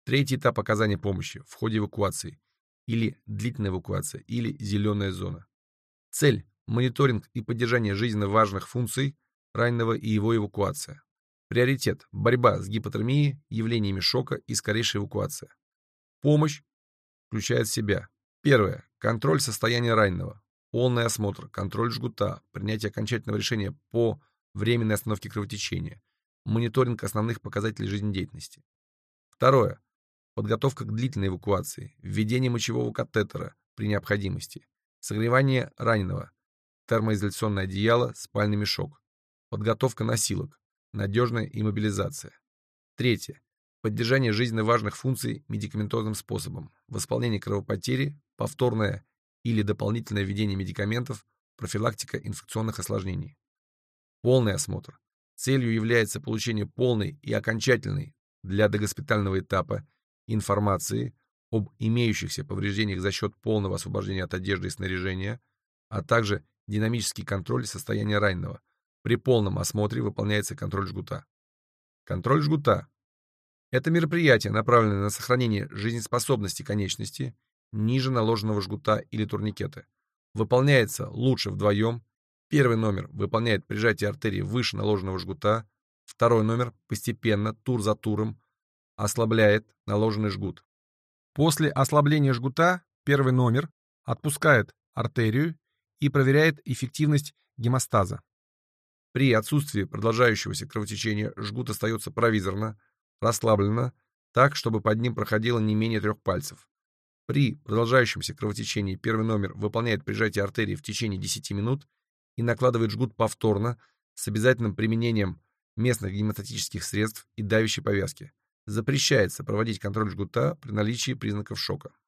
Третий этап оказания помощи в ходе эвакуации или длительная эвакуация, или зеленая зона. Цель – мониторинг и поддержание жизненно важных функций раненого и его эвакуация. Приоритет – борьба с гипотермией, явлениями шока и скорейшая эвакуация. Помощь включает в себя: первое – контроль состояния раненого, полный осмотр, контроль жгута, принятие окончательного решения по временной остановке кровотечения, мониторинг основных показателей жизнедеятельности. Второе – подготовка к длительной эвакуации, введение мочевого катетера при необходимости, согревание раненого, термоизоляционное одеяло, спальный мешок, подготовка носилок, надежная иммобилизация. Третье – поддержание жизненно важных функций медикаментозным способом, восполнение кровопотери, повторное или дополнительное введение медикаментов, профилактика инфекционных осложнений. Полный осмотр. Целью является получение полной и окончательной для догоспитального этапа информации об имеющихся повреждениях за счет полного освобождения от одежды и снаряжения, а также динамический контроль состояния раненого. При полном осмотре выполняется контроль жгута. Контроль жгута – это мероприятие, направленное на сохранение жизнеспособности конечности ниже наложенного жгута или турникета. Выполняется лучше вдвоем. Первый номер выполняет прижатие артерии выше наложенного жгута, второй номер постепенно, тур за туром, ослабляет наложенный жгут. После ослабления жгута первый номер отпускает артерию и проверяет эффективность гемостаза. При отсутствии продолжающегося кровотечения жгут остается провизорно, расслабленно, так, чтобы под ним проходило не менее 3 пальцев. При продолжающемся кровотечении первый номер выполняет прижатие артерии в течение 10 минут и накладывает жгут повторно с обязательным применением местных гемостатических средств и давящей повязки. Запрещается проводить контроль жгута при наличии признаков шока.